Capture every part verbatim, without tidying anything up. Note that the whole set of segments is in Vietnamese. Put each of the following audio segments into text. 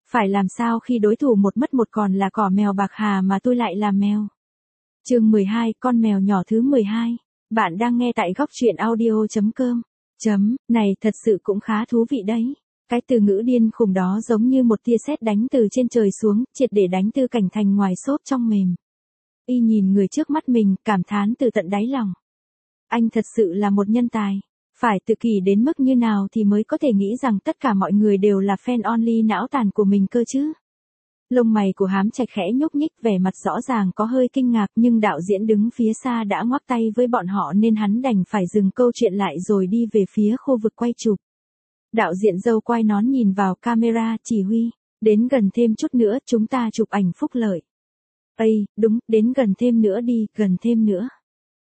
Phải làm sao khi đối thủ một mất một còn là cỏ mèo bạc hà mà tôi lại là mèo. Chương mười hai, con mèo nhỏ thứ mười hai. Bạn đang nghe tại góc truyện audio chấm com. Chấm, này thật sự cũng khá thú vị đấy. Cái từ ngữ điên khùng đó giống như một tia sét đánh từ trên trời xuống, triệt để đánh Tư Cảnh thành ngoài xốp trong mềm. Y nhìn người trước mắt mình, cảm thán từ tận đáy lòng. Anh thật sự là một nhân tài. Phải tự kỷ đến mức như nào thì mới có thể nghĩ rằng tất cả mọi người đều là fan only não tàn của mình cơ chứ. Lông mày của Hám Trạch khẽ nhúc nhích, vẻ mặt rõ ràng có hơi kinh ngạc, nhưng đạo diễn đứng phía xa đã ngoắc tay với bọn họ nên hắn đành phải dừng câu chuyện lại rồi đi về phía khu vực quay chụp. Đạo diễn dâu quay nón nhìn vào camera, chỉ huy, đến gần thêm chút nữa chúng ta chụp ảnh phúc lợi. Ây, đúng, đến gần thêm nữa đi, gần thêm nữa.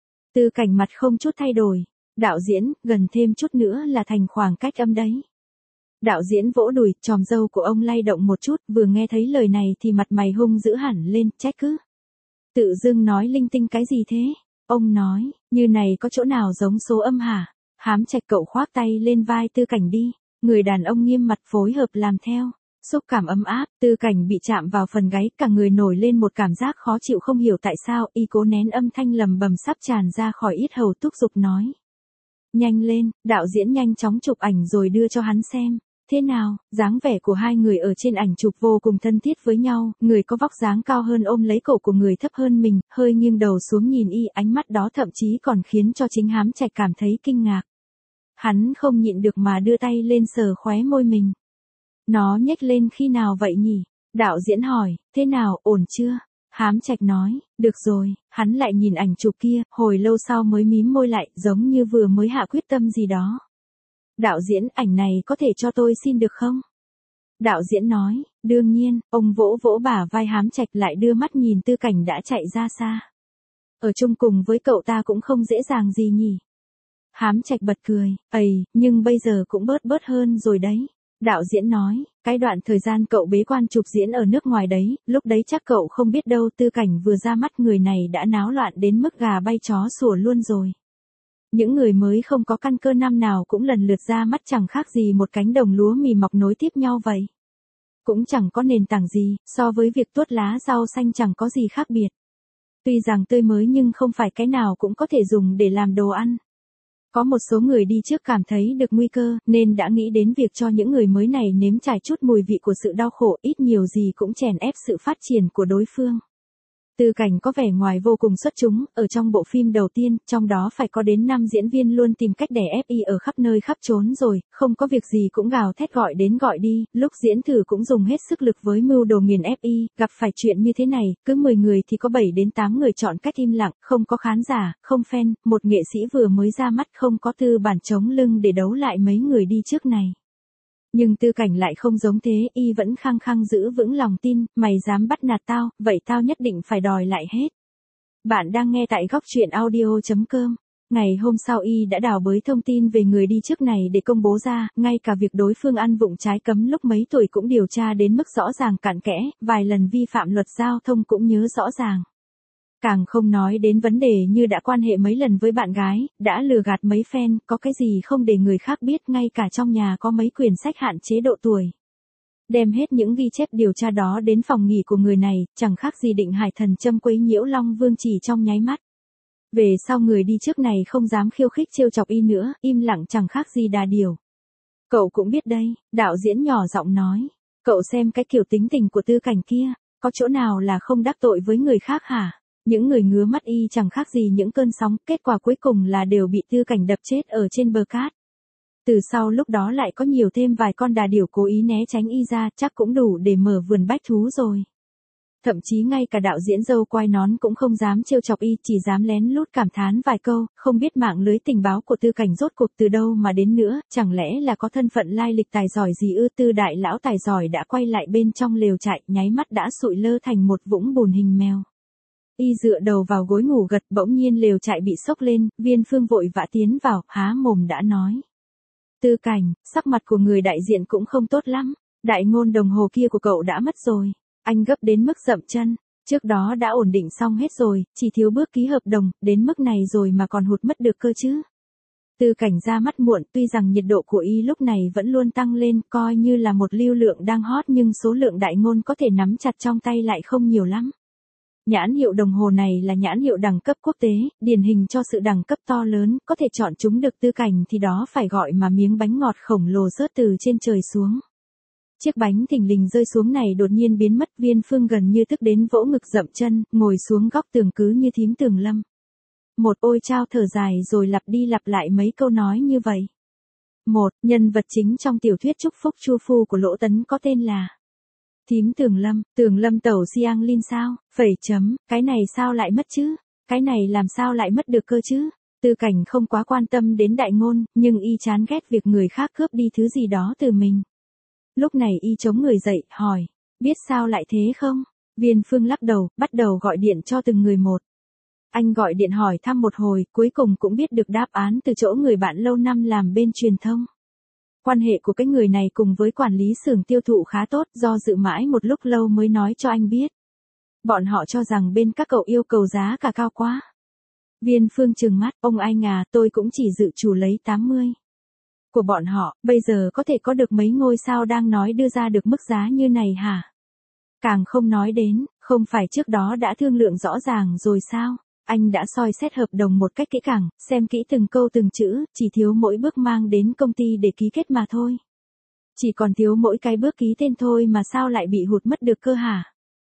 Tư Cảnh mặt không chút thay đổi. Đạo diễn, gần thêm chút nữa là thành khoảng cách âm đấy. Đạo diễn vỗ đùi, chòm râu của ông lay động một chút, vừa nghe thấy lời này thì mặt mày hung dữ hẳn lên, trách cứ. Tự dưng nói linh tinh cái gì thế? Ông nói, như này có chỗ nào giống số âm hả? Hám Trạch cậu khoác tay lên vai Tư Cảnh đi, người đàn ông nghiêm mặt phối hợp làm theo. Xúc cảm ấm áp, Tư Cảnh bị chạm vào phần gáy, cả người nổi lên một cảm giác khó chịu không hiểu tại sao, y cố nén âm thanh lầm bầm sắp tràn ra khỏi yết hầu, thúc giục nói. Nhanh lên, đạo diễn nhanh chóng chụp ảnh rồi đưa cho hắn xem. Thế nào, dáng vẻ của hai người ở trên ảnh chụp vô cùng thân thiết với nhau, người có vóc dáng cao hơn ôm lấy cổ của người thấp hơn mình, hơi nghiêng đầu xuống nhìn y, ánh mắt đó thậm chí còn khiến cho chính Hám Trạch cảm thấy kinh ngạc. Hắn không nhịn được mà đưa tay lên sờ khóe môi mình. Nó nhếch lên khi nào vậy nhỉ? Đạo diễn hỏi, thế nào, ổn chưa? Hám Trạch nói, được rồi, hắn lại nhìn ảnh chụp kia, hồi lâu sau mới mím môi lại, giống như vừa mới hạ quyết tâm gì đó. Đạo diễn, ảnh này có thể cho tôi xin được không? Đạo diễn nói, đương nhiên, ông vỗ vỗ bả vai Hám Trạch lại đưa mắt nhìn Tư Cảnh đã chạy ra xa. Ở chung cùng với cậu ta cũng không dễ dàng gì nhỉ? Hám Trạch bật cười, ầy, nhưng bây giờ cũng bớt bớt hơn rồi đấy. Đạo diễn nói, cái đoạn thời gian cậu bế quan chụp diễn ở nước ngoài đấy, lúc đấy chắc cậu không biết đâu, Tư Cảnh vừa ra mắt người này đã náo loạn đến mức gà bay chó sủa luôn rồi. Những người mới không có căn cơ năm nào cũng lần lượt ra mắt, chẳng khác gì một cánh đồng lúa mì mọc nối tiếp nhau vậy. Cũng chẳng có nền tảng gì, so với việc tuốt lá rau xanh chẳng có gì khác biệt. Tuy rằng tươi mới nhưng không phải cái nào cũng có thể dùng để làm đồ ăn. Có một số người đi trước cảm thấy được nguy cơ, nên đã nghĩ đến việc cho những người mới này nếm trải chút mùi vị của sự đau khổ, ít nhiều gì cũng chèn ép sự phát triển của đối phương. Tư Cảnh có vẻ ngoài vô cùng xuất chúng, ở trong bộ phim đầu tiên, trong đó phải có đến năm diễn viên luôn tìm cách đè ép y ở khắp nơi khắp chốn rồi, không có việc gì cũng gào thét gọi đến gọi đi, lúc diễn thử cũng dùng hết sức lực với mưu đồ nghiền ép y, gặp phải chuyện như thế này, cứ mười người thì có bảy đến tám người chọn cách im lặng, không có khán giả, không fan, một nghệ sĩ vừa mới ra mắt không có tư bản chống lưng để đấu lại mấy người đi trước này. Nhưng Tư Cảnh lại không giống thế, y vẫn khăng khăng giữ vững lòng tin, mày dám bắt nạt tao, vậy tao nhất định phải đòi lại hết. Bạn đang nghe tại góc truyện audio chấm com. Ngày hôm sau y đã đào bới thông tin về người đi trước này để công bố ra, ngay cả việc đối phương ăn vụng trái cấm lúc mấy tuổi cũng điều tra đến mức rõ ràng cặn kẽ, vài lần vi phạm luật giao thông cũng nhớ rõ ràng. Càng không nói đến vấn đề như đã quan hệ mấy lần với bạn gái, đã lừa gạt mấy fan, có cái gì không để người khác biết, ngay cả trong nhà có mấy quyển sách hạn chế độ tuổi. Đem hết những ghi chép điều tra đó đến phòng nghỉ của người này, chẳng khác gì định hải thần châm quấy nhiễu Long Vương chỉ trong nháy mắt. Về sau người đi trước này không dám khiêu khích trêu chọc y nữa, im lặng chẳng khác gì đà điểu. Cậu cũng biết đây, đạo diễn nhỏ giọng nói. Cậu xem cái kiểu tính tình của Tư Cảnh kia, có chỗ nào là không đắc tội với người khác hả? Những người ngứa mắt y chẳng khác gì những cơn sóng, kết quả cuối cùng là đều bị Tư Cảnh đập chết ở trên bờ cát. Từ sau lúc đó lại có nhiều thêm vài con đà điểu cố ý né tránh y ra, chắc cũng đủ để mở vườn bách thú rồi. Thậm chí ngay cả đạo diễn dâu quai nón cũng không dám trêu chọc y, chỉ dám lén lút cảm thán vài câu, không biết mạng lưới tình báo của Tư Cảnh rốt cuộc từ đâu mà đến nữa, chẳng lẽ là có thân phận lai lịch tài giỏi gì ư? Tư đại lão tài giỏi đã quay lại bên trong lều trại, nháy mắt đã sụi lơ thành một vũng bùn hình mèo. Y dựa đầu vào gối ngủ gật, bỗng nhiên lều trại bị sốc lên, Viên Phương vội vã tiến vào, há mồm đã nói. Tư Cảnh, sắc mặt của người đại diện cũng không tốt lắm, đại ngôn đồng hồ kia của cậu đã mất rồi. Anh gấp đến mức dậm chân, trước đó đã ổn định xong hết rồi, chỉ thiếu bước ký hợp đồng, đến mức này rồi mà còn hụt mất được cơ chứ. Tư Cảnh ra mắt muộn, tuy rằng nhiệt độ của y lúc này vẫn luôn tăng lên, coi như là một lưu lượng đang hot nhưng số lượng đại ngôn có thể nắm chặt trong tay lại không nhiều lắm. Nhãn hiệu đồng hồ này là nhãn hiệu đẳng cấp quốc tế, điển hình cho sự đẳng cấp to lớn, có thể chọn chúng được Tư Cảnh thì đó phải gọi mà miếng bánh ngọt khổng lồ rớt từ trên trời xuống. Chiếc bánh thình lình rơi xuống này đột nhiên biến mất, Viên Phương gần như tức đến vỗ ngực dậm chân, ngồi xuống góc tường cứ như thím Tường Lâm. Một ôi chao thở dài rồi lặp đi lặp lại mấy câu nói như vậy. Một, nhân vật chính trong tiểu thuyết Chúc Phúc Chu Phu của Lỗ Tấn có tên là thím Tường Lâm, Tường Lâm tẩu Siang Linh sao, phẩy chấm, cái này sao lại mất chứ, cái này làm sao lại mất được cơ chứ. Tư Cảnh không quá quan tâm đến đại ngôn, nhưng y chán ghét việc người khác cướp đi thứ gì đó từ mình. Lúc này y chống người dậy, hỏi, biết sao lại thế không? Viên Phương lắc đầu, bắt đầu gọi điện cho từng người một. Anh gọi điện hỏi thăm một hồi, cuối cùng cũng biết được đáp án từ chỗ người bạn lâu năm làm bên truyền thông. Quan hệ của cái người này cùng với quản lý xưởng tiêu thụ khá tốt, do dự mãi một lúc lâu mới nói cho anh biết. Bọn họ cho rằng bên các cậu yêu cầu giá cả cao quá. Viên Phương trừng mắt, ông anh à, tôi cũng chỉ dự chủ lấy tám mươi. Của bọn họ, bây giờ có thể có được mấy ngôi sao đang nói đưa ra được mức giá như này hả? Càng không nói đến, không phải trước đó đã thương lượng rõ ràng rồi sao? Anh đã soi xét hợp đồng một cách kỹ càng, xem kỹ từng câu từng chữ, chỉ thiếu mỗi bước mang đến công ty để ký kết mà thôi. Chỉ còn thiếu mỗi cái bước ký tên thôi mà sao lại bị hụt mất được cơ hả?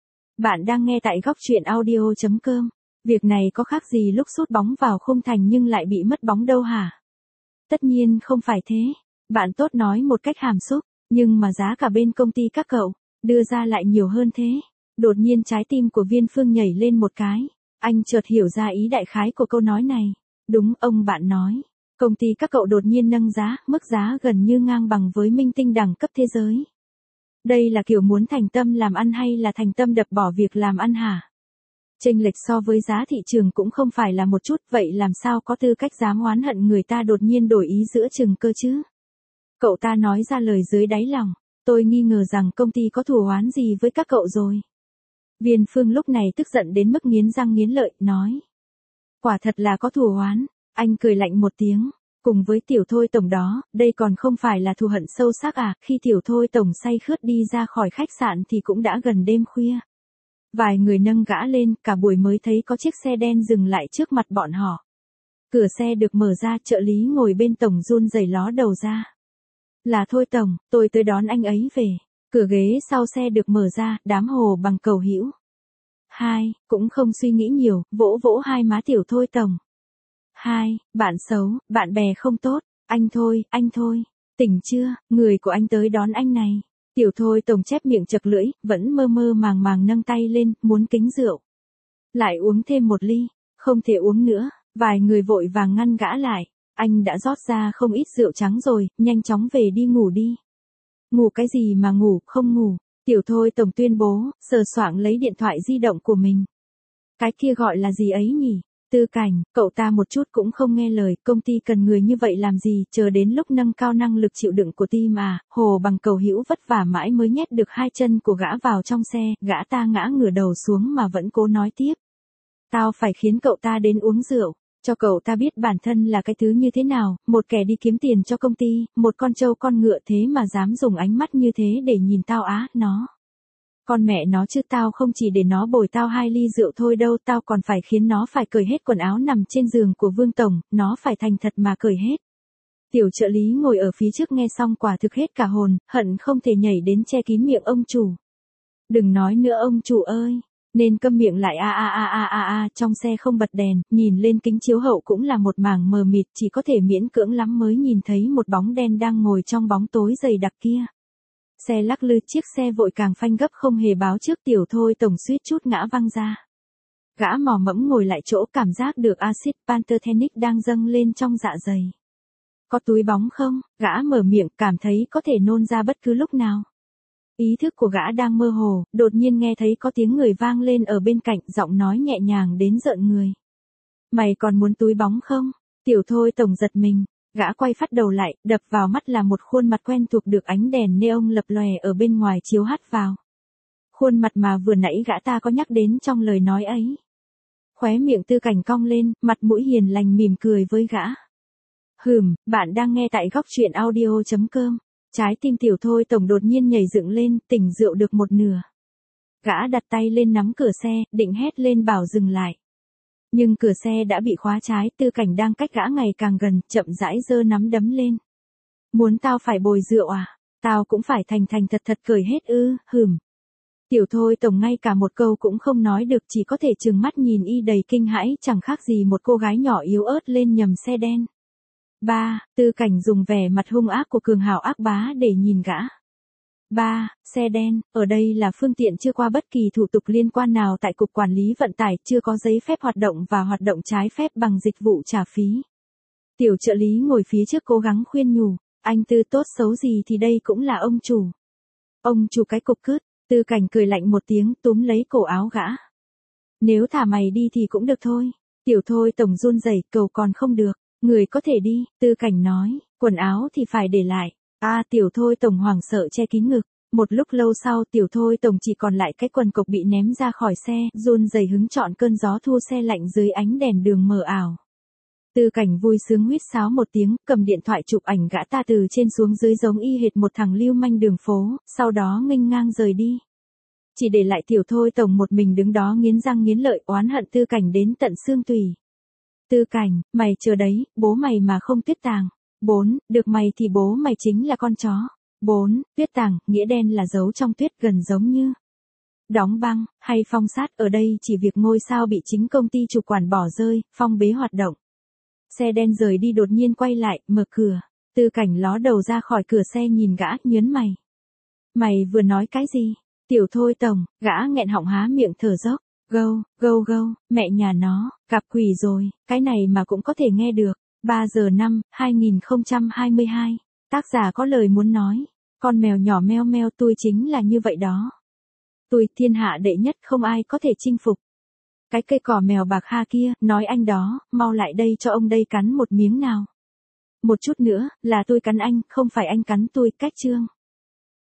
Bạn đang nghe tại góc truyện audio chấm com. Việc này có khác gì lúc sút bóng vào khung thành nhưng lại bị mất bóng đâu hả? Tất nhiên không phải thế. Bạn tốt nói một cách hàm xúc, nhưng mà giá cả bên công ty các cậu đưa ra lại nhiều hơn thế. Đột nhiên trái tim của Viên Phương nhảy lên một cái. Anh chợt hiểu ra ý đại khái của câu nói này. Đúng, ông bạn nói. Công ty các cậu đột nhiên nâng giá, mức giá gần như ngang bằng với minh tinh đẳng cấp thế giới. Đây là kiểu muốn thành tâm làm ăn hay là thành tâm đập bỏ việc làm ăn hả? Chênh lệch so với giá thị trường cũng không phải là một chút, vậy làm sao có tư cách dám oán hận người ta đột nhiên đổi ý giữa chừng cơ chứ? Cậu ta nói ra lời dưới đáy lòng, tôi nghi ngờ rằng công ty có thù oán gì với các cậu rồi. Viên Phương lúc này tức giận đến mức nghiến răng nghiến lợi, nói. Quả thật là có thù oán, anh cười lạnh một tiếng, cùng với Tiểu Thôi Tổng đó, đây còn không phải là thù hận sâu sắc à, khi Tiểu Thôi Tổng say khướt đi ra khỏi khách sạn thì cũng đã gần đêm khuya. Vài người nâng gã lên, cả buổi mới thấy có chiếc xe đen dừng lại trước mặt bọn họ. Cửa xe được mở ra, trợ lý ngồi bên Tổng run rẩy ló đầu ra. Là Thôi Tổng, tôi tới đón anh ấy về. Cửa ghế sau xe được mở ra, đám Hồ Bằng cầu hữu. Hai, cũng không suy nghĩ nhiều, vỗ vỗ hai má Tiểu Thôi Tổng. Hai, bạn xấu, bạn bè không tốt, anh Thôi, anh Thôi, tỉnh chưa, người của anh tới đón anh này. Tiểu Thôi Tổng chép miệng chật lưỡi, vẫn mơ mơ màng màng nâng tay lên, muốn kính rượu. Lại uống thêm một ly, không thể uống nữa, vài người vội vàng ngăn gã lại. Anh đã rót ra không ít rượu trắng rồi, nhanh chóng về đi ngủ đi. Ngủ cái gì mà ngủ, không ngủ. Tiểu Thôi Tổng tuyên bố, sờ soạng lấy điện thoại di động của mình. Cái kia gọi là gì ấy nhỉ? Tư Cảnh, cậu ta một chút cũng không nghe lời, công ty cần người như vậy làm gì, chờ đến lúc nâng cao năng lực chịu đựng của team à, Hồ Bằng cầu hữu vất vả mãi mới nhét được hai chân của gã vào trong xe, gã ta ngã ngửa đầu xuống mà vẫn cố nói tiếp. Tao phải khiến cậu ta đến uống rượu, cho cậu ta biết bản thân là cái thứ như thế nào, một kẻ đi kiếm tiền cho công ty, một con trâu con ngựa thế mà dám dùng ánh mắt như thế để nhìn tao á, nó. Con mẹ nó chứ, tao không chỉ để nó bồi tao hai ly rượu thôi đâu, tao còn phải khiến nó phải cởi hết quần áo nằm trên giường của Vương Tổng, nó phải thành thật mà cởi hết. Tiểu trợ lý ngồi ở phía trước nghe xong quả thực hết cả hồn, hận không thể nhảy đến che kín miệng ông chủ. Đừng nói nữa ông chủ ơi, nên câm miệng lại a a a a a a, trong xe không bật đèn, nhìn lên kính chiếu hậu cũng là một mảng mờ mịt, chỉ có thể miễn cưỡng lắm mới nhìn thấy một bóng đen đang ngồi trong bóng tối dày đặc kia. Xe lắc lư, chiếc xe vội càng phanh gấp không hề báo trước. Tiểu Thôi Tổng suýt chút ngã văng ra. Gã mò mẫm ngồi lại chỗ, cảm giác được axit pantothenic đang dâng lên trong dạ dày. Có túi bóng không? Gã mở miệng, cảm thấy có thể nôn ra bất cứ lúc nào. Ý thức của gã đang mơ hồ, đột nhiên nghe thấy có tiếng người vang lên ở bên cạnh, giọng nói nhẹ nhàng đến rợn người. Mày còn muốn túi bóng không? Tiểu Thôi Tổng giật mình. Gã quay phát đầu lại, đập vào mắt là một khuôn mặt quen thuộc được ánh đèn neon lập lòe ở bên ngoài chiếu hắt vào. Khuôn mặt mà vừa nãy gã ta có nhắc đến trong lời nói ấy. Khóe miệng Tư Cảnh cong lên, mặt mũi hiền lành mỉm cười với gã. Hừm, bạn đang nghe tại góc chuyện audio chấm com. Trái tim Tiểu Thôi Tổng đột nhiên nhảy dựng lên, tỉnh rượu được một nửa. Gã đặt tay lên nắm cửa xe, định hét lên bảo dừng lại. Nhưng cửa xe đã bị khóa trái, Tư Cảnh đang cách gã ngày càng gần, chậm rãi giơ nắm đấm lên. Muốn tao phải bồi rượu à? Tao cũng phải thành thành thật thật cười hết ư, hừm. Tiểu Thôi Tổng ngay cả một câu cũng không nói được, chỉ có thể trừng mắt nhìn y đầy kinh hãi, chẳng khác gì một cô gái nhỏ yếu ớt lên nhầm xe đen. Ba, Tư Cảnh dùng vẻ mặt hung ác của cường hào ác bá để nhìn gã. Ba, xe đen, ở đây là phương tiện chưa qua bất kỳ thủ tục liên quan nào tại Cục Quản lý Vận tải, chưa có giấy phép hoạt động và hoạt động trái phép bằng dịch vụ trả phí. Tiểu trợ lý ngồi phía trước cố gắng khuyên nhủ, anh Tư tốt xấu gì thì đây cũng là ông chủ. Ông chủ cái cục cứt, Tư Cảnh cười lạnh một tiếng túm lấy cổ áo gã. Nếu thả mày đi thì cũng được thôi. Tiểu Thôi Tổng run rẩy cầu còn không được. Người có thể đi, Tư Cảnh nói, quần áo thì phải để lại. A à, Tiểu Thôi Tổng hoảng sợ che kín ngực. Một lúc lâu sau Tiểu Thôi Tổng chỉ còn lại cái quần cộc bị ném ra khỏi xe, run rẩy hứng chọn cơn gió thu xe lạnh dưới ánh đèn đường mờ ảo. Tư Cảnh vui sướng huýt sáo một tiếng, cầm điện thoại chụp ảnh gã ta từ trên xuống dưới giống y hệt một thằng lưu manh đường phố, sau đó nghênh ngang rời đi. Chỉ để lại Tiểu Thôi Tổng một mình đứng đó nghiến răng nghiến lợi oán hận Tư Cảnh đến tận xương tủy. Tư Cảnh, mày chờ đấy, bố mày mà không tuyết tàng. Bốn, được mày thì bố mày chính là con chó. Bốn, tuyết tàng, nghĩa đen là giấu trong tuyết gần giống như đóng băng, hay phong sát, ở đây chỉ việc ngôi sao bị chính công ty chủ quản bỏ rơi, phong bế hoạt động. Xe đen rời đi đột nhiên quay lại, mở cửa. Tư Cảnh ló đầu ra khỏi cửa xe nhìn gã, nhớn mày. Mày vừa nói cái gì? Tiểu Thôi Tổng, gã nghẹn họng há miệng thở dốc. Gâu, gâu gâu, mẹ nhà nó, gặp quỷ rồi, cái này mà cũng có thể nghe được. ba giờ năm, hai nghìn không trăm hai mươi hai. Tác giả có lời muốn nói. Con mèo nhỏ meo meo tôi chính là như vậy đó. Tôi thiên hạ đệ nhất không ai có thể chinh phục. Cái cây cỏ mèo bạc ha kia, nói anh đó, mau lại đây cho ông đây cắn một miếng nào. Một chút nữa, là tôi cắn anh, không phải anh cắn tôi, cách chương.